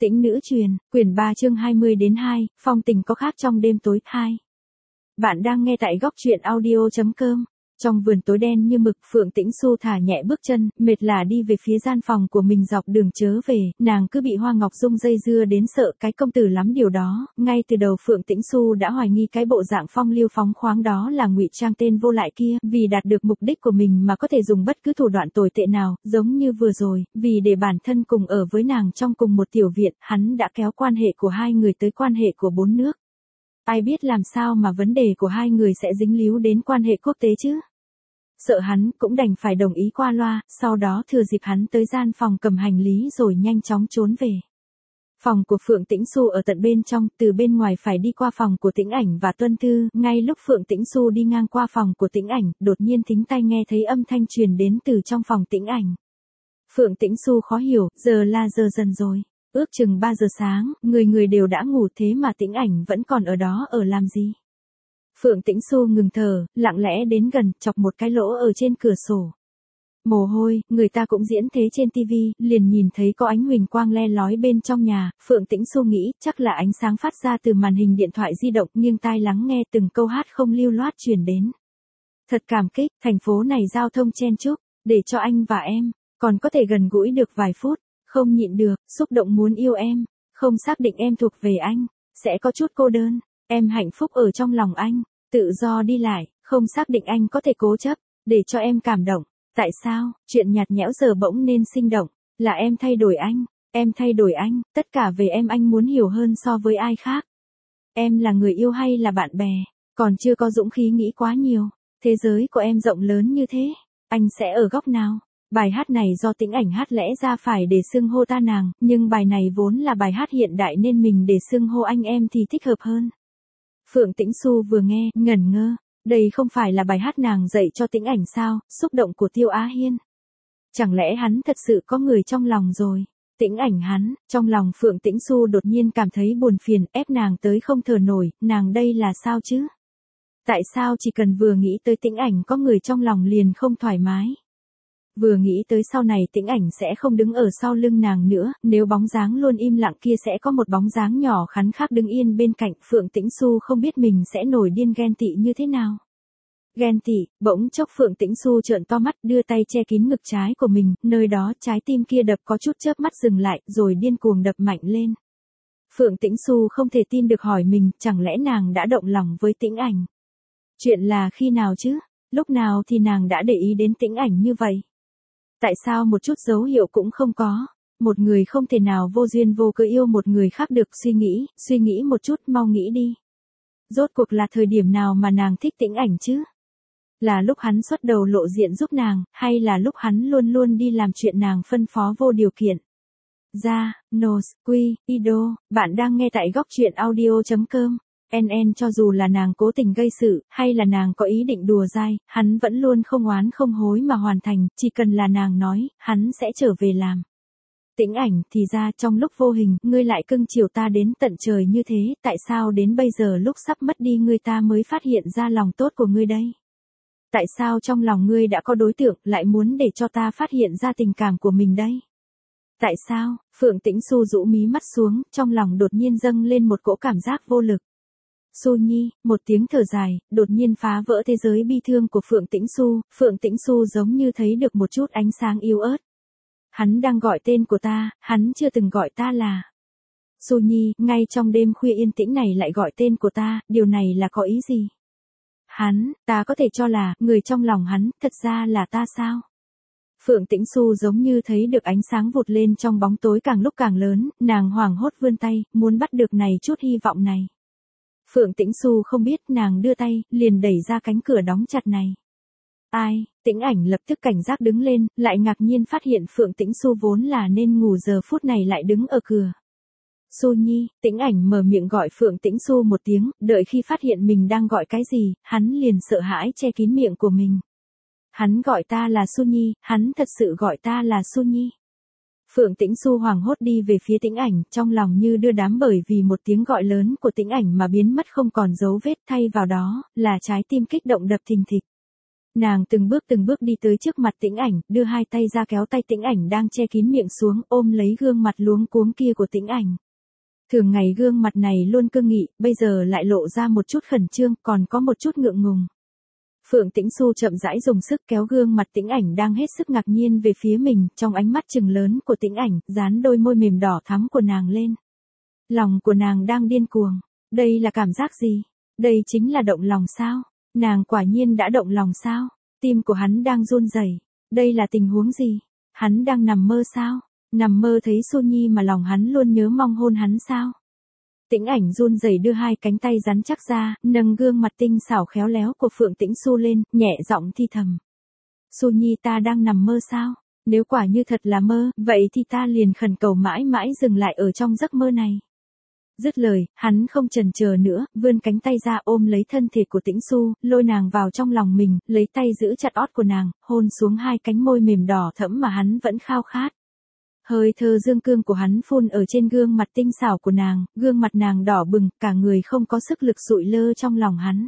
Tĩnh nữ truyền, quyển 3 chương 20-2, phong tình có khác trong đêm tối 2. Bạn đang nghe tại góc truyện audio.com. Trong vườn tối đen như mực, Phượng Tĩnh Xu thả nhẹ bước chân, mệt lả đi về phía gian phòng của mình. Dọc đường chớ về, nàng cứ bị Hoa Ngọc Dung dây dưa đến sợ cái công tử lắm điều đó. Ngay từ đầu Phượng Tĩnh Xu đã hoài nghi cái bộ dạng phong lưu phóng khoáng đó là ngụy trang tên vô lại kia, vì đạt được mục đích của mình mà có thể dùng bất cứ thủ đoạn tồi tệ nào, giống như vừa rồi, vì để bản thân cùng ở với nàng trong cùng một tiểu viện, hắn đã kéo quan hệ của hai người tới quan hệ của bốn nước. Ai biết làm sao mà vấn đề của hai người sẽ dính líu đến quan hệ quốc tế chứ? Sợ hắn cũng đành phải đồng ý qua loa, sau đó thừa dịp hắn tới gian phòng cầm hành lý rồi nhanh chóng trốn về. Phòng của Phượng Tĩnh Xu ở tận bên trong, từ bên ngoài phải đi qua phòng của Tĩnh Ảnh và Tuân Thư. Ngay lúc Phượng Tĩnh Xu đi ngang qua phòng của Tĩnh Ảnh, đột nhiên thính tai nghe thấy âm thanh truyền đến từ trong phòng Tĩnh Ảnh. Phượng Tĩnh Xu khó hiểu, giờ là giờ dần rồi. Ước chừng 3 giờ sáng, người đều đã ngủ thế mà Tĩnh Ảnh vẫn còn ở đó ở làm gì? Phượng Tĩnh Xu ngừng thở, lặng lẽ đến gần, chọc một cái lỗ ở trên cửa sổ. Mồ hôi, người ta cũng diễn thế trên tivi, liền nhìn thấy có ánh huỳnh quang le lói bên trong nhà. Phượng Tĩnh Xu nghĩ, chắc là ánh sáng phát ra từ màn hình điện thoại di động, nghiêng tai lắng nghe từng câu hát không lưu loát truyền đến. Thật cảm kích, thành phố này giao thông chen chúc, để cho anh và em, còn có thể gần gũi được vài phút, không nhịn được, xúc động muốn yêu em, không xác định em thuộc về anh, sẽ có chút cô đơn, em hạnh phúc ở trong lòng anh, tự do đi lại, không xác định anh có thể cố chấp, để cho em cảm động. Tại sao, chuyện nhạt nhẽo giờ bỗng nên sinh động, là em thay đổi anh, tất cả về em anh muốn hiểu hơn so với ai khác. Em là người yêu hay là bạn bè, còn chưa có dũng khí nghĩ quá nhiều, thế giới của em rộng lớn như thế, anh sẽ ở góc nào? Bài hát này do Tĩnh Ảnh hát lẽ ra phải để xưng hô ta nàng, nhưng bài này vốn là bài hát hiện đại nên mình để xưng hô anh em thì thích hợp hơn. Phượng Tĩnh Xu vừa nghe, ngẩn ngơ, đây không phải là bài hát nàng dạy cho Tĩnh Ảnh sao? Xúc động của Tiêu Á Hiên. Chẳng lẽ hắn thật sự có người trong lòng rồi? Tĩnh Ảnh hắn, trong lòng Phượng Tĩnh Xu đột nhiên cảm thấy buồn phiền, ép nàng tới không thở nổi, nàng đây là sao chứ? Tại sao chỉ cần vừa nghĩ tới Tĩnh Ảnh có người trong lòng liền không thoải mái? Vừa nghĩ tới sau này Tĩnh Ảnh sẽ không đứng ở sau lưng nàng nữa, nếu bóng dáng luôn im lặng kia sẽ có một bóng dáng nhỏ khắn khác đứng yên bên cạnh. Phượng Tĩnh Xu không biết mình sẽ nổi điên ghen tị như thế nào. Ghen tị, bỗng chốc Phượng Tĩnh Xu trợn to mắt, đưa tay che kín ngực trái của mình, nơi đó trái tim kia đập có chút chớp mắt dừng lại, rồi điên cuồng đập mạnh lên. Phượng Tĩnh Xu không thể tin được hỏi mình, chẳng lẽ nàng đã động lòng với Tĩnh Ảnh? Chuyện là khi nào chứ? Lúc nào thì nàng đã để ý đến Tĩnh Ảnh như vậy? Tại sao một chút dấu hiệu cũng không có? Một người không thể nào vô duyên vô cớ yêu một người khác được. Suy nghĩ một chút, mau nghĩ đi. Rốt cuộc là thời điểm nào mà nàng thích Tĩnh Ảnh chứ? Là lúc hắn xuất đầu lộ diện giúp nàng, hay là lúc hắn luôn luôn đi làm chuyện nàng phân phó vô điều kiện? Ido, bạn đang nghe tại góc truyện audio.com. Cho dù là nàng cố tình gây sự, hay là nàng có ý định đùa dai, hắn vẫn luôn không oán không hối mà hoàn thành, chỉ cần là nàng nói, hắn sẽ trở về làm. Tĩnh Ảnh, thì ra trong lúc vô hình, ngươi lại cưng chiều ta đến tận trời như thế, tại sao đến bây giờ lúc sắp mất đi ngươi ta mới phát hiện ra lòng tốt của ngươi đây? Tại sao trong lòng ngươi đã có đối tượng, lại muốn để cho ta phát hiện ra tình cảm của mình đây? Tại sao? Phượng Tĩnh Xu rũ mí mắt xuống, trong lòng đột nhiên dâng lên một cỗ cảm giác vô lực. Xu Nhi, một tiếng thở dài, đột nhiên phá vỡ thế giới bi thương của Phượng Tĩnh Xu. Phượng Tĩnh Xu giống như thấy được một chút ánh sáng yếu ớt. Hắn đang gọi tên của ta, hắn chưa từng gọi ta là Xu Nhi, ngay trong đêm khuya yên tĩnh này lại gọi tên của ta, điều này là có ý gì? Ta có thể cho là, người trong lòng hắn, thật ra là ta sao? Phượng Tĩnh Xu giống như thấy được ánh sáng vụt lên trong bóng tối càng lúc càng lớn, nàng hoảng hốt vươn tay, muốn bắt được này chút hy vọng này. Phượng Tĩnh Xu không biết, nàng đưa tay, liền đẩy ra cánh cửa đóng chặt này. Ai? Tĩnh Ảnh lập tức cảnh giác đứng lên, lại ngạc nhiên phát hiện Phượng Tĩnh Xu vốn là nên ngủ giờ phút này lại đứng ở cửa. Xu Nhi, Tĩnh Ảnh mở miệng gọi Phượng Tĩnh Xu một tiếng, đợi khi phát hiện mình đang gọi cái gì, hắn liền sợ hãi che kín miệng của mình. Hắn gọi ta là Xu Nhi, hắn thật sự gọi ta là Xu Nhi. Phượng Tĩnh Xu hoảng hốt đi về phía Tĩnh Ảnh, trong lòng như đưa đám bởi vì một tiếng gọi lớn của Tĩnh Ảnh mà biến mất không còn dấu vết, thay vào đó là trái tim kích động đập thình thịch. Nàng từng bước đi tới trước mặt Tĩnh Ảnh, đưa hai tay ra kéo tay Tĩnh Ảnh đang che kín miệng xuống, ôm lấy gương mặt luống cuống kia của Tĩnh Ảnh. Thường ngày gương mặt này luôn cương nghị, bây giờ lại lộ ra một chút khẩn trương, còn có một chút ngượng ngùng. Phượng Tĩnh Xu chậm rãi dùng sức kéo gương mặt Tĩnh Ảnh đang hết sức ngạc nhiên về phía mình, trong ánh mắt trừng lớn của Tĩnh Ảnh, dán đôi môi mềm đỏ thắm của nàng lên. Lòng của nàng đang điên cuồng. Đây là cảm giác gì? Đây chính là động lòng sao? Nàng quả nhiên đã động lòng sao? Tim của hắn đang run rẩy. Đây là tình huống gì? Hắn đang nằm mơ sao? Nằm mơ thấy Xu Nhi mà lòng hắn luôn nhớ mong hôn hắn sao? Tĩnh Ảnh run rẩy đưa hai cánh tay rắn chắc ra, nâng gương mặt tinh xảo khéo léo của Phượng Tĩnh Xu lên, nhẹ giọng thi thầm. Xu Nhi, ta đang nằm mơ sao? Nếu quả như thật là mơ, vậy thì ta liền khẩn cầu mãi mãi dừng lại ở trong giấc mơ này. Dứt lời, hắn không chần chờ nữa, vươn cánh tay ra ôm lấy thân thể của Tĩnh Xu, lôi nàng vào trong lòng mình, lấy tay giữ chặt ót của nàng, hôn xuống hai cánh môi mềm đỏ thẫm mà hắn vẫn khao khát. Hơi thở dương cương của hắn phun ở trên gương mặt tinh xảo của nàng, gương mặt nàng đỏ bừng, cả người không có sức lực sụi lơ trong lòng hắn.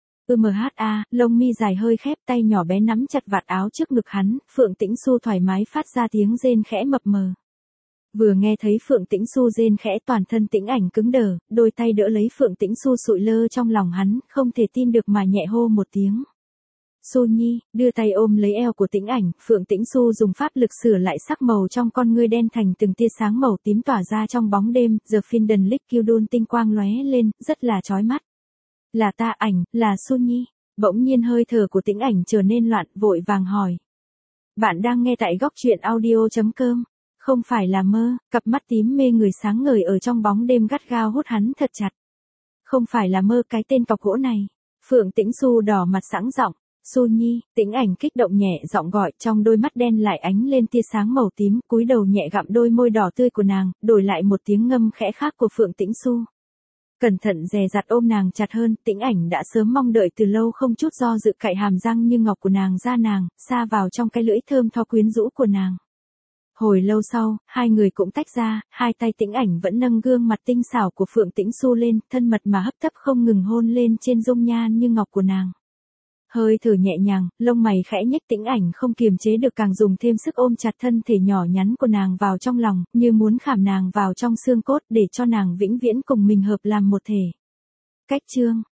Lông mi dài hơi khép, tay nhỏ bé nắm chặt vạt áo trước ngực hắn, Phượng Tĩnh Xu thoải mái phát ra tiếng rên khẽ mập mờ. Vừa nghe thấy Phượng Tĩnh Xu rên khẽ, toàn thân Tĩnh Ảnh cứng đờ, đôi tay đỡ lấy Phượng Tĩnh Xu sụi lơ trong lòng hắn, không thể tin được mà nhẹ hô một tiếng. Xu Nhi, đưa tay ôm lấy eo của Tĩnh Ảnh, Phượng Tĩnh Xu dùng pháp lực sửa lại sắc màu trong con ngươi đen thành từng tia sáng màu tím tỏa ra trong bóng đêm, giờ phiên đần lích kiêu đôn tinh quang lóe lên, rất là chói mắt. Là ta Ảnh, là Xu Nhi. Bỗng nhiên hơi thở của Tĩnh Ảnh trở nên loạn, vội vàng hỏi. Bạn đang nghe tại góc truyện audio.com. Không phải là mơ, cặp mắt tím mê người sáng ngời ở trong bóng đêm gắt gao hút hắn thật chặt. Không phải là mơ, cái tên cọc gỗ này. Phượng Tĩnh Xu đỏ mặt sẵn giọng. Xu Nhi, Tĩnh Ảnh kích động nhẹ giọng gọi, trong đôi mắt đen lại ánh lên tia sáng màu tím, cúi đầu nhẹ gặm đôi môi đỏ tươi của nàng, đổi lại một tiếng ngâm khẽ khác của Phượng Tĩnh Xu. Cẩn thận dè dặt ôm nàng chặt hơn, Tĩnh Ảnh đã sớm mong đợi từ lâu, không chút do dự cạy hàm răng như ngọc của nàng ra nàng, sa vào trong cái lưỡi thơm tho quyến rũ của nàng. Hồi lâu sau, hai người cũng tách ra, hai tay Tĩnh Ảnh vẫn nâng gương mặt tinh xảo của Phượng Tĩnh Xu lên, thân mật mà hấp tấp không ngừng hôn lên trên dung nhan như ngọc của nàng. Hơi thở nhẹ nhàng, lông mày khẽ nhếch, Tĩnh Ảnh không kiềm chế được càng dùng thêm sức ôm chặt thân thể nhỏ nhắn của nàng vào trong lòng, như muốn khảm nàng vào trong xương cốt để cho nàng vĩnh viễn cùng mình hợp làm một thể. Cách chương